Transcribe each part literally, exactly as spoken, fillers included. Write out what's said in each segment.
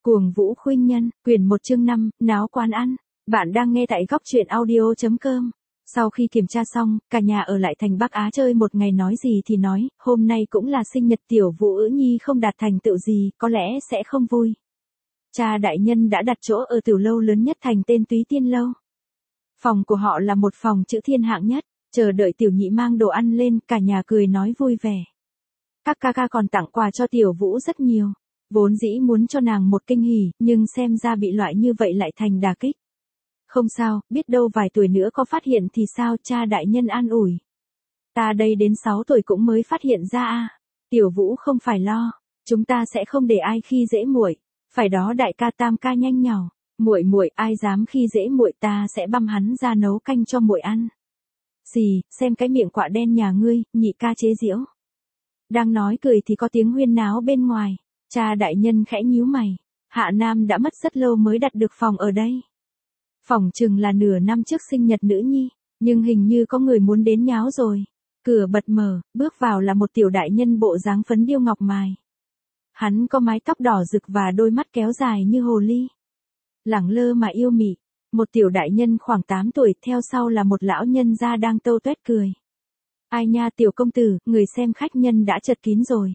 Cuồng Vũ Khuynh Nhân, quyển một chương năm, náo quán ăn. Bạn đang nghe tại góc truyện audio.com. Sau khi kiểm tra xong, cả nhà ở lại thành Bắc Á chơi một ngày, nói gì thì nói, hôm nay cũng là sinh nhật tiểu Vũ Ữ Nhi, không đạt thành tựu gì, có lẽ sẽ không vui. Cha đại nhân đã đặt chỗ ở tiểu lâu lớn nhất thành, tên Túy Tiên Lâu. Phòng của họ là một phòng chữ thiên hạng nhất, chờ đợi tiểu nhị mang đồ ăn lên, cả nhà cười nói vui vẻ. Các ca ca còn tặng quà cho tiểu Vũ rất nhiều. Vốn dĩ muốn cho nàng một kinh hỉ, nhưng xem ra bị loại như vậy lại thành đả kích. Không sao, biết đâu vài tuổi nữa có phát hiện thì sao, cha đại nhân an ủi. Ta đây đến sáu tuổi cũng mới phát hiện ra a. Tiểu Vũ không phải lo, chúng ta sẽ không để ai khi dễ muội. Phải đó đại ca tam ca nhanh nhảu, muội muội ai dám khi dễ muội, ta sẽ băm hắn ra nấu canh cho muội ăn. Gì, xem cái miệng quạ đen nhà ngươi, nhị ca chế giễu. Đang nói cười thì có tiếng huyên náo bên ngoài. Cha đại nhân khẽ nhíu mày, Hạ Nam đã mất rất lâu mới đặt được phòng ở đây. Phỏng chừng là nửa năm trước sinh nhật nữ nhi, nhưng hình như có người muốn đến nháo rồi. Cửa bật mở, bước vào là một tiểu đại nhân bộ dáng phấn điêu ngọc mài. Hắn có mái tóc đỏ rực và đôi mắt kéo dài như hồ ly. Lẳng lơ mà yêu mị, một tiểu đại nhân khoảng tám tuổi, theo sau là một lão nhân gia đang tâu tuét cười. Ai nha tiểu công tử, người xem khách nhân đã chật kín rồi.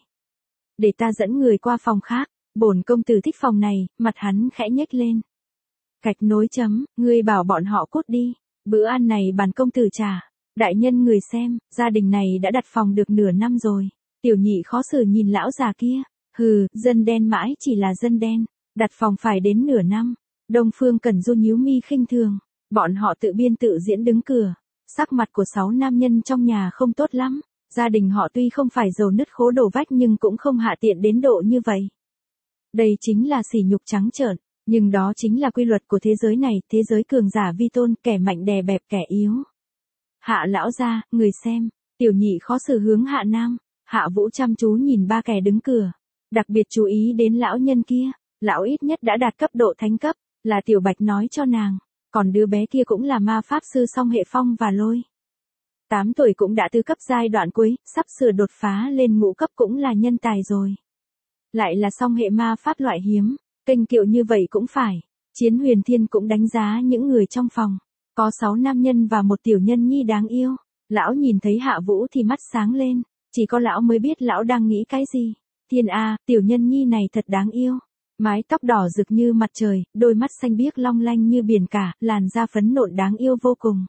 Để ta dẫn người qua phòng khác, bổn công tử thích phòng này, mặt hắn khẽ nhếch lên. Gạch nối chấm, ngươi bảo bọn họ cút đi, bữa ăn này bản công tử trả. Đại nhân người xem, gia đình này đã đặt phòng được nửa năm rồi. Tiểu nhị khó xử nhìn lão già kia, hừ, dân đen mãi chỉ là dân đen, đặt phòng phải đến nửa năm. Đông Phương Cẩn Du nhíu mi khinh thường, bọn họ tự biên tự diễn đứng cửa. Sắc mặt của sáu nam nhân trong nhà không tốt lắm. Gia đình họ tuy không phải giàu nứt khố đổ vách nhưng cũng không hạ tiện đến độ như vậy. Đây chính là sỉ nhục trắng trợn, nhưng đó chính là quy luật của thế giới này, thế giới cường giả vi tôn, kẻ mạnh đè bẹp kẻ yếu. Hạ lão gia, người xem, tiểu nhị khó xử hướng Hạ Nam, Hạ Vũ chăm chú nhìn ba kẻ đứng cửa, đặc biệt chú ý đến lão nhân kia, lão ít nhất đã đạt cấp độ thánh cấp, là Tiểu Bạch nói cho nàng, còn đứa bé kia cũng là ma pháp sư song hệ phong và lôi. tám tuổi cũng đã tứ cấp giai đoạn cuối, sắp sửa đột phá lên ngũ cấp cũng là nhân tài rồi. Lại là song hệ ma pháp loại hiếm, kênh kiệu như vậy cũng phải. Chiến Huyền Thiên cũng đánh giá những người trong phòng. Có sáu nam nhân và một tiểu nhân nhi đáng yêu. Lão nhìn thấy Hạ Vũ thì mắt sáng lên. Chỉ có lão mới biết lão đang nghĩ cái gì. Thiên A, tiểu nhân nhi này thật đáng yêu. Mái tóc đỏ rực như mặt trời, đôi mắt xanh biếc long lanh như biển cả, làn da phấn nộn đáng yêu vô cùng.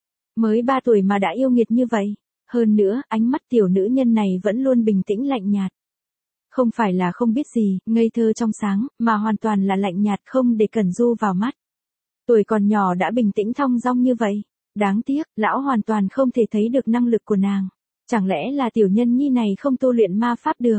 Mới ba tuổi mà đã yêu nghiệt như vậy. Hơn nữa, ánh mắt tiểu nữ nhân này vẫn luôn bình tĩnh lạnh nhạt. Không phải là không biết gì, ngây thơ trong sáng, mà hoàn toàn là lạnh nhạt, không để Cẩn Du vào mắt. Tuổi còn nhỏ đã bình tĩnh thong dong như vậy. Đáng tiếc, lão hoàn toàn không thể thấy được năng lực của nàng. Chẳng lẽ là tiểu nhân nhi này không tu luyện ma pháp được?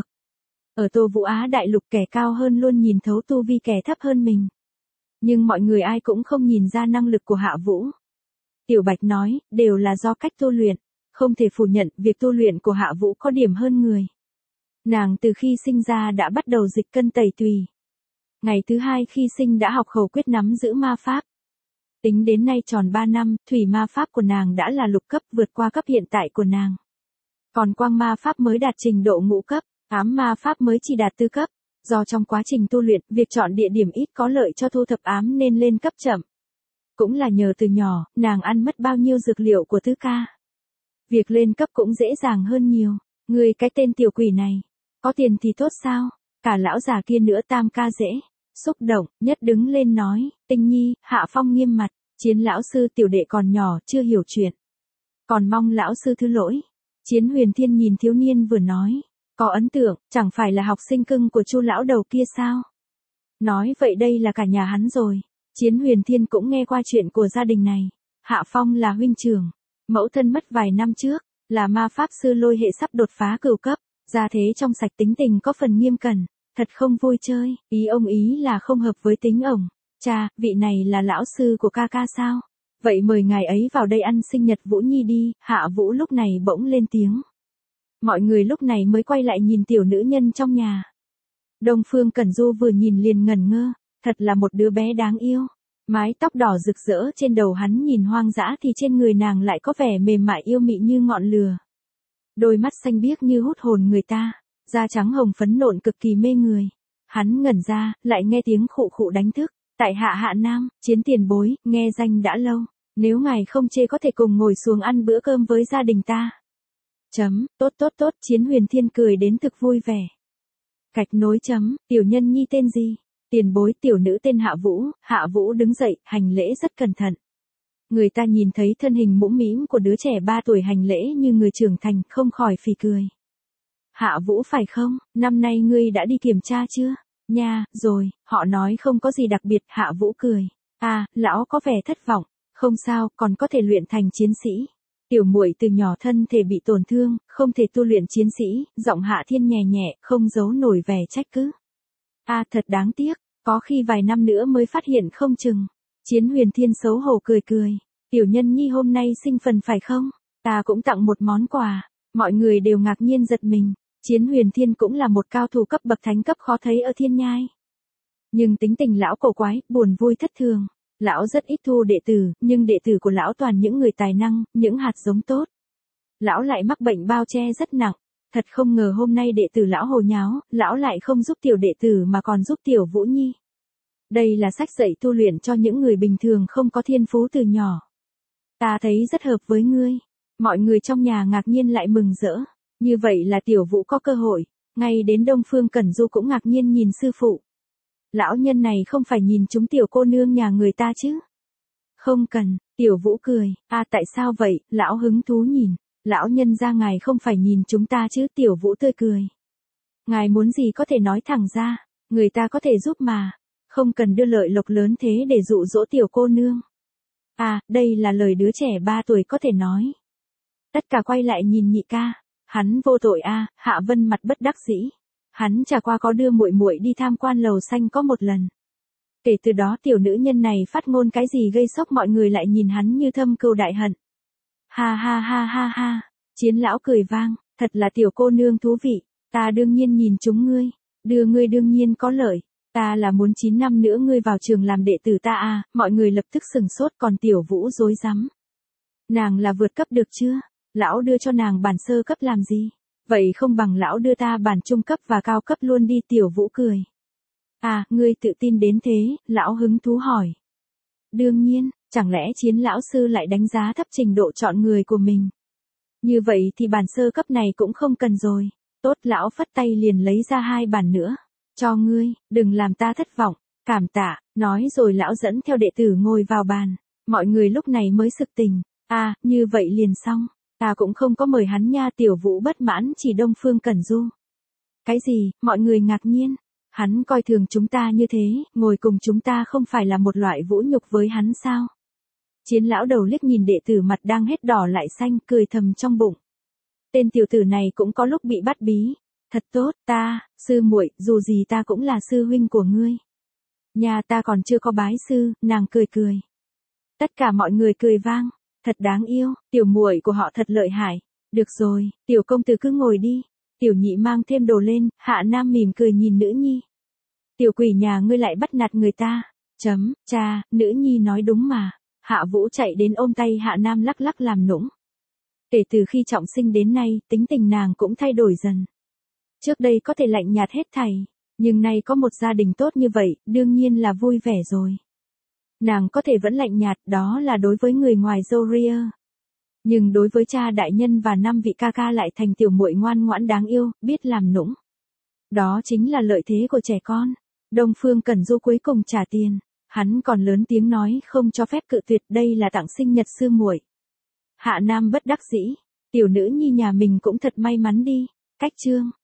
Ở Tô Vũ Á đại lục, kẻ cao hơn luôn nhìn thấu tu vi kẻ thấp hơn mình. Nhưng mọi người ai cũng không nhìn ra năng lực của Hạ Vũ. Tiểu Bạch nói, đều là do cách tu luyện, không thể phủ nhận việc tu luyện của Hạ Vũ có điểm hơn người. Nàng từ khi sinh ra đã bắt đầu dịch cân tẩy tùy. Ngày thứ hai khi sinh đã học khẩu quyết nắm giữ ma pháp. Tính đến nay tròn ba năm, thủy ma pháp của nàng đã là lục cấp, vượt qua cấp hiện tại của nàng. Còn quang ma pháp mới đạt trình độ ngũ cấp, ám ma pháp mới chỉ đạt tư cấp. Do trong quá trình tu luyện, việc chọn địa điểm ít có lợi cho thu thập ám nên lên cấp chậm. Cũng là nhờ từ nhỏ, nàng ăn mất bao nhiêu dược liệu của Tứ ca. Việc lên cấp cũng dễ dàng hơn nhiều. Người cái tên tiểu quỷ này, có tiền thì tốt sao? Cả lão già kia nữa tam ca dễ. Xúc động, nhất đứng lên nói, Tinh Nhi, Hạ Phong nghiêm mặt, Chiến lão sư tiểu đệ còn nhỏ, chưa hiểu chuyện. Còn mong lão sư thứ lỗi. Chiến Huyền Thiên nhìn thiếu niên vừa nói, có ấn tượng, chẳng phải là học sinh cưng của Chu lão đầu kia sao? Nói vậy đây là cả nhà hắn rồi. Chiến Huyền Thiên cũng nghe qua chuyện của gia đình này. Hạ Phong là huynh trưởng, mẫu thân mất vài năm trước, là ma pháp sư lôi hệ sắp đột phá cửu cấp, gia thế trong sạch, tính tình có phần nghiêm cẩn, thật không vui chơi, ý ông ý là không hợp với tính ổng. Cha, vị này là lão sư của ca ca sao? Vậy mời ngài ấy vào đây ăn sinh nhật Vũ Nhi đi. Hạ Vũ lúc này bỗng lên tiếng. Mọi người lúc này mới quay lại nhìn tiểu nữ nhân trong nhà. Đông Phương Cẩn Du vừa nhìn liền ngẩn ngơ, thật là một đứa bé đáng yêu. Mái tóc đỏ rực rỡ trên đầu hắn nhìn hoang dã thì trên người nàng lại có vẻ mềm mại yêu mị như ngọn lửa. Đôi mắt xanh biếc như hút hồn người ta, da trắng hồng phấn nộn cực kỳ mê người. Hắn ngẩn ra, lại nghe tiếng khụ khụ đánh thức. Tại hạ Hạ Nam, Chiến tiền bối, nghe danh đã lâu. Nếu ngài không chê có thể cùng ngồi xuống ăn bữa cơm với gia đình ta. Chấm, tốt tốt tốt, Chiến Huyền Thiên cười đến thực vui vẻ. Gạch nối chấm, tiểu nhân nhi tên gì? Tiền bối, tiểu nữ tên Hạ Vũ. Hạ Vũ đứng dậy, hành lễ rất cẩn thận. Người ta nhìn thấy thân hình mũm mĩm của đứa trẻ ba tuổi hành lễ như người trưởng thành, không khỏi phì cười. Hạ Vũ phải không, năm nay ngươi đã đi kiểm tra chưa? Nha, rồi, họ nói không có gì đặc biệt. Hạ Vũ cười. À, lão có vẻ thất vọng. Không sao, còn có thể luyện thành chiến sĩ. Tiểu muội từ nhỏ thân thể bị tổn thương, không thể tu luyện chiến sĩ. Giọng Hạ Thiên nhẹ nhẹ, không giấu nổi vẻ trách cứ. À, thật đáng tiếc, có khi vài năm nữa mới phát hiện không chừng. Chiến Huyền Thiên xấu hổ cười cười. Tiểu nhân nhi hôm nay sinh phần phải không? Ta cũng tặng một món quà. Mọi người đều ngạc nhiên giật mình. Chiến Huyền Thiên cũng là một cao thủ cấp bậc thánh cấp khó thấy ở thiên nhai. Nhưng tính tình lão cổ quái, buồn vui thất thường. Lão rất ít thu đệ tử, nhưng đệ tử của lão toàn những người tài năng, những hạt giống tốt. Lão lại mắc bệnh bao che rất nặng. Thật không ngờ hôm nay đệ tử lão hồ nháo, lão lại không giúp tiểu đệ tử mà còn giúp tiểu Vũ Nhi. Đây là sách dạy tu luyện cho những người bình thường không có thiên phú từ nhỏ. Ta thấy rất hợp với ngươi. Mọi người trong nhà ngạc nhiên lại mừng rỡ. Như vậy là tiểu Vũ có cơ hội. Ngay đến Đông Phương Cẩn Du cũng ngạc nhiên nhìn sư phụ. Lão nhân này không phải nhìn chúng tiểu cô nương nhà người ta chứ? Không cần, tiểu Vũ cười. À tại sao vậy, lão hứng thú nhìn. Lão nhân ra ngài không phải nhìn chúng ta chứ? Tiểu Vũ tươi cười. Ngài muốn gì có thể nói thẳng ra, người ta có thể giúp mà. Không cần đưa lợi lộc lớn thế để dụ dỗ tiểu cô nương. À, đây là lời đứa trẻ ba tuổi có thể nói. Tất cả quay lại nhìn nhị ca. Hắn vô tội a. À, Hạ Vân mặt bất đắc dĩ. Hắn chả qua có đưa muội muội đi tham quan lầu xanh có một lần. Kể từ đó tiểu nữ nhân này phát ngôn cái gì gây sốc mọi người lại nhìn hắn như thâm cừu đại hận. Ha ha ha ha ha. Chiến lão cười vang, thật là tiểu cô nương thú vị. Ta đương nhiên nhìn chúng ngươi. Đưa ngươi đương nhiên có lợi. Ta là muốn chín năm nữa ngươi vào trường làm đệ tử ta à. Mọi người lập tức sừng sốt, còn tiểu Vũ rối rắm. Nàng là vượt cấp được chưa? Lão đưa cho nàng bản sơ cấp làm gì? Vậy không bằng lão đưa ta bản trung cấp và cao cấp luôn đi. Tiểu Vũ cười. À, ngươi tự tin đến thế? Lão hứng thú hỏi. Đương nhiên, chẳng lẽ Chiến lão sư lại đánh giá thấp trình độ chọn người của mình? Như vậy thì bản sơ cấp này cũng không cần rồi. Tốt, lão phất tay liền lấy ra hai bản nữa. Cho ngươi, đừng làm ta thất vọng. Cảm tạ, nói rồi lão dẫn theo đệ tử ngồi vào bàn. Mọi người lúc này mới sực tỉnh. À, như vậy liền xong. Ta cũng không có mời hắn nha. Tiểu Vũ bất mãn chỉ Đông Phương Cẩn Du. Cái gì, mọi người ngạc nhiên. Hắn coi thường chúng ta như thế, ngồi cùng chúng ta không phải là một loại vũ nhục với hắn sao? Chiến lão đầu liếc nhìn đệ tử mặt đang hết đỏ lại xanh, cười thầm trong bụng. Tên tiểu tử này cũng có lúc bị bắt bí. Thật tốt, ta, sư muội, dù gì ta cũng là sư huynh của ngươi. Nhà ta còn chưa có bái sư, nàng cười cười. Tất cả mọi người cười vang. Thật đáng yêu, tiểu muội của họ thật lợi hại. Được rồi, tiểu công tử cứ ngồi đi. Tiểu nhị mang thêm đồ lên. Hạ Nam mỉm cười nhìn nữ nhi. Tiểu quỷ nhà ngươi lại bắt nạt người ta. Chấm, cha, nữ nhi nói đúng mà. Hạ Vũ chạy đến ôm tay Hạ Nam lắc lắc làm nũng. Kể từ khi trọng sinh đến nay, tính tình nàng cũng thay đổi dần. Trước đây có thể lạnh nhạt hết thảy, nhưng nay có một gia đình tốt như vậy, đương nhiên là vui vẻ rồi. Nàng có thể vẫn lạnh nhạt, đó là đối với người ngoài Zoria. Nhưng đối với cha đại nhân và năm vị ca ca lại thành tiểu muội ngoan ngoãn đáng yêu, biết làm nũng. Đó chính là lợi thế của trẻ con. Đông Phương Cẩn Du cuối cùng trả tiền. Hắn còn lớn tiếng nói không cho phép cự tuyệt, đây là tặng sinh nhật sư muội. Hạ Nam bất đắc dĩ. Tiểu nữ nhi nhà mình cũng thật may mắn đi. Cách chương.